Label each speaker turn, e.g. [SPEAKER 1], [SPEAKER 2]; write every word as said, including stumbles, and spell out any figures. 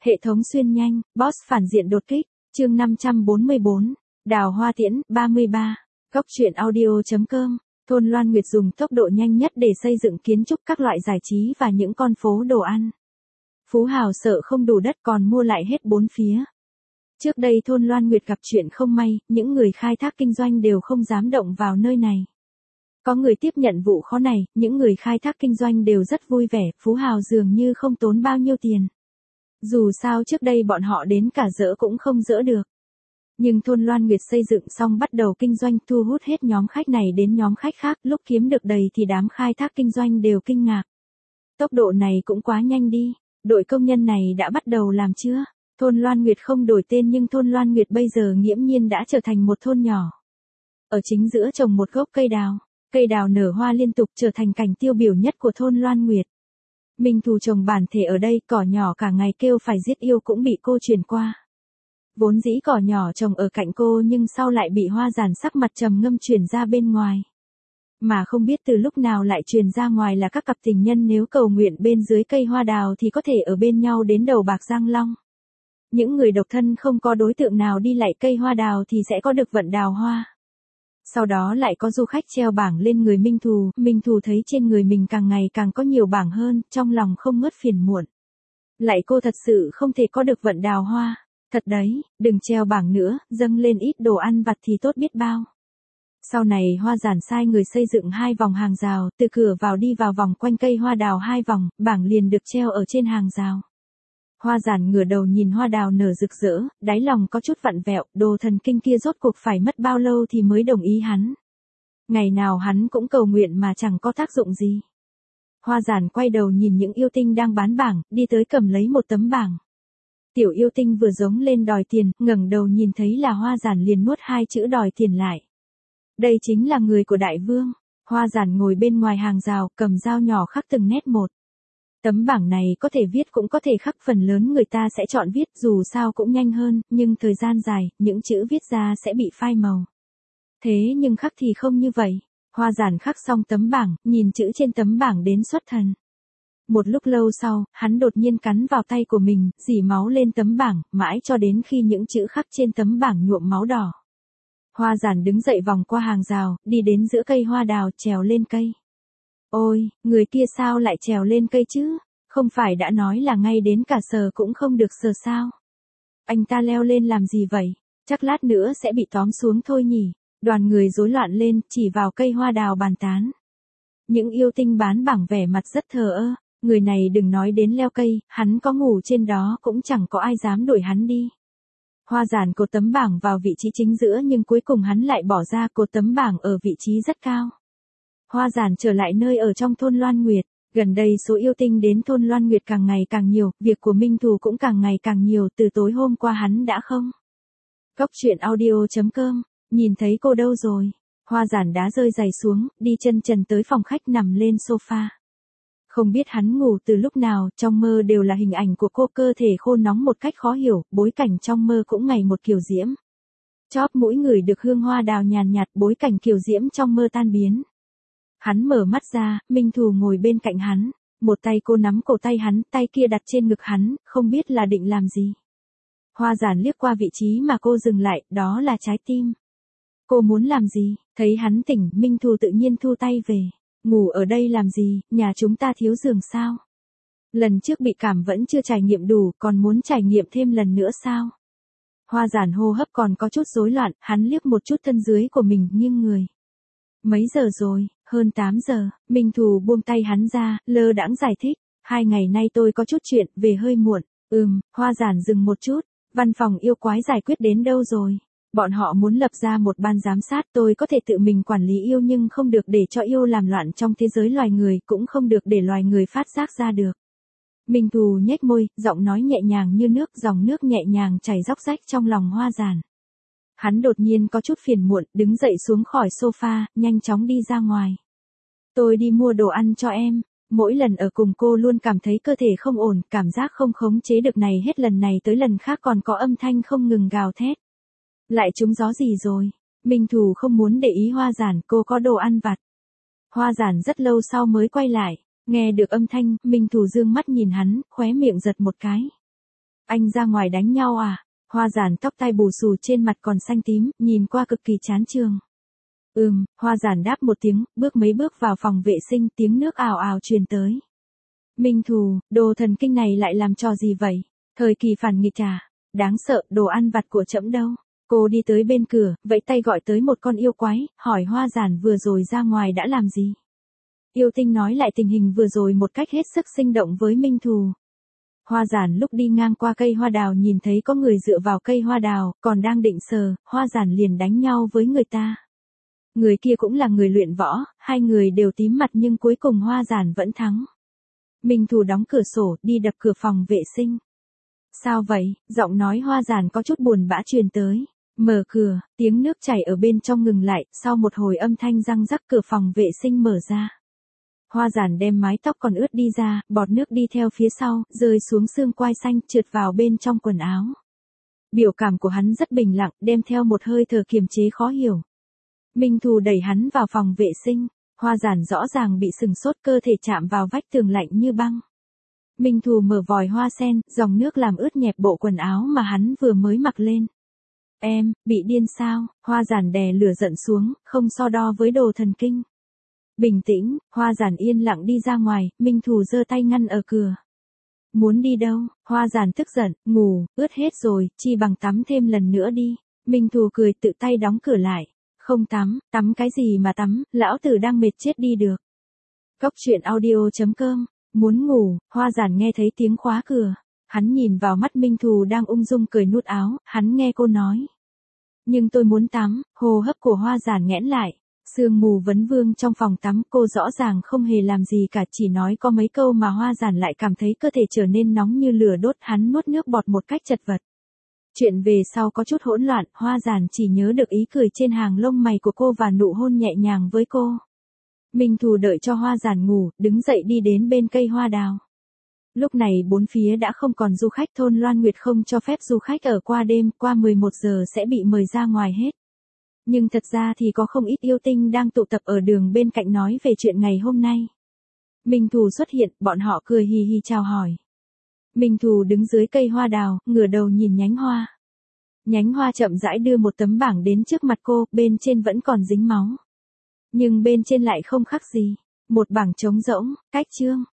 [SPEAKER 1] Hệ thống xuyên nhanh, boss phản diện đột kích, chương năm trăm bốn mươi bốn, Đào Hoa Tiễn, ba mươi ba, Góc truyện audio.com, thôn Loan Nguyệt dùng tốc độ nhanh nhất để xây dựng kiến trúc các loại giải trí và những con phố đồ ăn. Phú hào sợ không đủ đất còn mua lại hết bốn phía. Trước đây thôn Loan Nguyệt gặp chuyện không may, những người khai thác kinh doanh đều không dám động vào nơi này. Có người tiếp nhận vụ khó này, những người khai thác kinh doanh đều rất vui vẻ, phú hào dường như không tốn bao nhiêu tiền. Dù sao trước đây bọn họ đến cả dỡ cũng không dỡ được. Nhưng thôn Loan Nguyệt xây dựng xong bắt đầu kinh doanh thu hút hết nhóm khách này đến nhóm khách khác, lúc kiếm được đầy thì đám khai thác kinh doanh đều kinh ngạc. Tốc độ này cũng quá nhanh đi, đội công nhân này đã bắt đầu làm chưa? Thôn Loan Nguyệt không đổi tên nhưng thôn Loan Nguyệt bây giờ nghiễm nhiên đã trở thành một thôn nhỏ. Ở chính giữa trồng một gốc cây đào, cây đào nở hoa liên tục trở thành cảnh tiêu biểu nhất của thôn Loan Nguyệt. Minh Thù trồng bản thể ở đây, cỏ nhỏ cả ngày kêu phải giết yêu cũng bị cô truyền qua. Vốn dĩ cỏ nhỏ trồng ở cạnh cô nhưng sau lại bị Hoa Giản sắc mặt trầm ngâm truyền ra bên ngoài. Mà không biết từ lúc nào lại truyền ra ngoài là các cặp tình nhân nếu cầu nguyện bên dưới cây hoa đào thì có thể ở bên nhau đến đầu bạc răng long. Những người độc thân không có đối tượng nào đi lại cây hoa đào thì sẽ có được vận đào hoa. Sau đó lại có du khách treo bảng lên người Minh Thù, Minh Thù thấy trên người mình càng ngày càng có nhiều bảng hơn, trong lòng không ngớt phiền muộn. Lại cô thật sự không thể có được vận đào hoa, thật đấy, đừng treo bảng nữa, dâng lên ít đồ ăn vặt thì tốt biết bao. Sau này Hoa Giản sai người xây dựng hai vòng hàng rào, từ cửa vào đi vào vòng quanh cây hoa đào hai vòng, bảng liền được treo ở trên hàng rào. Hoa Giản ngửa đầu nhìn hoa đào nở rực rỡ, đáy lòng có chút vặn vẹo, đồ thần kinh kia rốt cuộc phải mất bao lâu thì mới đồng ý hắn. Ngày nào hắn cũng cầu nguyện mà chẳng có tác dụng gì. Hoa Giản quay đầu nhìn những yêu tinh đang bán bảng, đi tới cầm lấy một tấm bảng. Tiểu yêu tinh vừa giống lên đòi tiền, ngẩng đầu nhìn thấy là Hoa Giản liền nuốt hai chữ đòi tiền lại. Đây chính là người của đại vương. Hoa Giản ngồi bên ngoài hàng rào, cầm dao nhỏ khắc từng nét một. Tấm bảng này có thể viết cũng có thể khắc, phần lớn người ta sẽ chọn viết dù sao cũng nhanh hơn, nhưng thời gian dài, những chữ viết ra sẽ bị phai màu. Thế nhưng khắc thì không như vậy. Hoa Giản khắc xong tấm bảng, nhìn chữ trên tấm bảng đến xuất thần. Một lúc lâu sau, hắn đột nhiên cắn vào tay của mình, rỉ máu lên tấm bảng, mãi cho đến khi những chữ khắc trên tấm bảng nhuộm máu đỏ. Hoa Giản đứng dậy vòng qua hàng rào, đi đến giữa cây hoa đào, trèo lên cây. Ôi, người kia sao lại trèo lên cây chứ? Không phải đã nói là ngay đến cả sờ cũng không được sờ sao? Anh ta leo lên làm gì vậy? Chắc lát nữa sẽ bị tóm xuống thôi nhỉ? Đoàn người rối loạn lên, chỉ vào cây hoa đào bàn tán. Những yêu tinh bán bảng vẻ mặt rất thờ ơ. Người này đừng nói đến leo cây, hắn có ngủ trên đó cũng chẳng có ai dám đuổi hắn đi. Hoa Giản cột tấm bảng vào vị trí chính giữa nhưng cuối cùng hắn lại bỏ ra cột tấm bảng ở vị trí rất cao. Hoa Giản trở lại nơi ở trong thôn Loan Nguyệt, gần đây số yêu tinh đến thôn Loan Nguyệt càng ngày càng nhiều, việc của Minh Thù cũng càng ngày càng nhiều, từ tối hôm qua hắn đã không. Góc truyện audio.com, nhìn thấy cô đâu rồi? Hoa Giản đá rơi giày xuống, đi chân trần tới phòng khách nằm lên sofa. Không biết hắn ngủ từ lúc nào, trong mơ đều là hình ảnh của cô, cơ thể khô nóng một cách khó hiểu, bối cảnh trong mơ cũng ngày một kiểu diễm. Chóp mũi người được hương hoa đào nhàn nhạt, bối cảnh kiểu diễm trong mơ tan biến. Hắn mở mắt ra, Minh Thù ngồi bên cạnh hắn, một tay cô nắm cổ tay hắn, tay kia đặt trên ngực hắn, không biết là định làm gì. Hoa Giản liếc qua vị trí mà cô dừng lại, đó là trái tim. Cô muốn làm gì? Thấy hắn tỉnh, Minh Thù tự nhiên thu tay về. Ngủ ở đây làm gì, nhà chúng ta thiếu giường sao? Lần trước bị cảm vẫn chưa trải nghiệm đủ, còn muốn trải nghiệm thêm lần nữa sao? Hoa Giản hô hấp còn có chút rối loạn, hắn liếc một chút thân dưới của mình, nghiêng người. Mấy giờ rồi? Hơn tám giờ, Minh Thù buông tay hắn ra, lơ đãng giải thích. Hai ngày nay tôi có chút chuyện, về hơi muộn. Ừm, Hoa Giản dừng một chút. Văn phòng yêu quái giải quyết đến đâu rồi? Bọn họ muốn lập ra một ban giám sát, tôi có thể tự mình quản lý yêu nhưng không được để cho yêu làm loạn trong thế giới loài người, cũng không được để loài người phát giác ra được. Minh Thù nhếch môi, giọng nói nhẹ nhàng như nước, dòng nước nhẹ nhàng chảy róc rách trong lòng Hoa Giản. Hắn đột nhiên có chút phiền muộn, đứng dậy xuống khỏi sofa, nhanh chóng đi ra ngoài. Tôi đi mua đồ ăn cho em. Mỗi lần ở cùng cô luôn cảm thấy cơ thể không ổn, cảm giác không khống chế được này hết lần này tới lần khác còn có âm thanh không ngừng gào thét. Lại trúng gió gì rồi? Minh Thù không muốn để ý Hoa Giản, cô có đồ ăn vặt. Hoa Giản rất lâu sau mới quay lại, nghe được âm thanh, Minh Thù dương mắt nhìn hắn, khóe miệng giật một cái. Anh ra ngoài đánh nhau à? Hoa Giản tóc tai bù xù trên mặt còn xanh tím, nhìn qua cực kỳ chán trường. Ừm, Hoa Giản đáp một tiếng, bước mấy bước vào phòng vệ sinh, tiếng nước ào ào truyền tới. Minh Thù, đồ thần kinh này lại làm trò gì vậy? Thời kỳ phản nghịch à? Đáng sợ, đồ ăn vặt của trẫm đâu? Cô đi tới bên cửa, vẫy tay gọi tới một con yêu quái, hỏi Hoa Giản vừa rồi ra ngoài đã làm gì? Yêu tinh nói lại tình hình vừa rồi một cách hết sức sinh động với Minh Thù. Hoa Giản lúc đi ngang qua cây hoa đào nhìn thấy có người dựa vào cây hoa đào, còn đang định sờ, Hoa Giản liền đánh nhau với người ta. Người kia cũng là người luyện võ, hai người đều tím mặt nhưng cuối cùng Hoa Giản vẫn thắng. Minh Thù đóng cửa sổ, đi đập cửa phòng vệ sinh. Sao vậy? Giọng nói Hoa Giản có chút buồn bã truyền tới. Mở cửa, tiếng nước chảy ở bên trong ngừng lại, sau một hồi âm thanh răng rắc cửa phòng vệ sinh mở ra. Hoa Giản đem mái tóc còn ướt đi ra, bọt nước đi theo phía sau, rơi xuống xương quai xanh, trượt vào bên trong quần áo. Biểu cảm của hắn rất bình lặng, đem theo một hơi thở kiềm chế khó hiểu. Minh Thù đẩy hắn vào phòng vệ sinh, Hoa Giản rõ ràng bị sừng sốt, cơ thể chạm vào vách tường lạnh như băng. Minh Thù mở vòi hoa sen, dòng nước làm ướt nhẹp bộ quần áo mà hắn vừa mới mặc lên. Em, bị điên sao? Hoa Giản đè lửa giận xuống, không so đo với đồ thần kinh. Bình tĩnh, Hoa Giản yên lặng đi ra ngoài, Minh Thù giơ tay ngăn ở cửa. Muốn đi đâu? Hoa Giản tức giận, ngủ, ướt hết rồi, chi bằng tắm thêm lần nữa đi. Minh Thù cười tự tay đóng cửa lại. Không tắm, tắm cái gì mà tắm, lão tử đang mệt chết đi được. Cốc truyện audio chấm com, muốn ngủ, Hoa Giản nghe thấy tiếng khóa cửa. Hắn nhìn vào mắt Minh Thù đang ung dung cười nút áo, hắn nghe cô nói. Nhưng tôi muốn tắm, hô hấp của Hoa Giản nghẽn lại. Sương mù vấn vương trong phòng tắm, cô rõ ràng không hề làm gì cả, chỉ nói có mấy câu mà Hoa Giản lại cảm thấy cơ thể trở nên nóng như lửa đốt, hắn nuốt nước bọt một cách chật vật. Chuyện về sau có chút hỗn loạn, Hoa Giản chỉ nhớ được ý cười trên hàng lông mày của cô và nụ hôn nhẹ nhàng với cô. Minh Thù đợi cho Hoa Giản ngủ, đứng dậy đi đến bên cây hoa đào. Lúc này bốn phía đã không còn du khách, thôn Loan Nguyệt không cho phép du khách ở qua đêm, qua mười một giờ sẽ bị mời ra ngoài hết. Nhưng thật ra thì có không ít yêu tinh đang tụ tập ở đường bên cạnh nói về chuyện ngày hôm nay. Minh Thù xuất hiện, bọn họ cười hì hì chào hỏi. Minh Thù đứng dưới cây hoa đào, ngửa đầu nhìn nhánh hoa. Nhánh hoa chậm rãi đưa một tấm bảng đến trước mặt cô, bên trên vẫn còn dính máu. Nhưng bên trên lại không khắc gì. Một bảng trống rỗng, cách chương.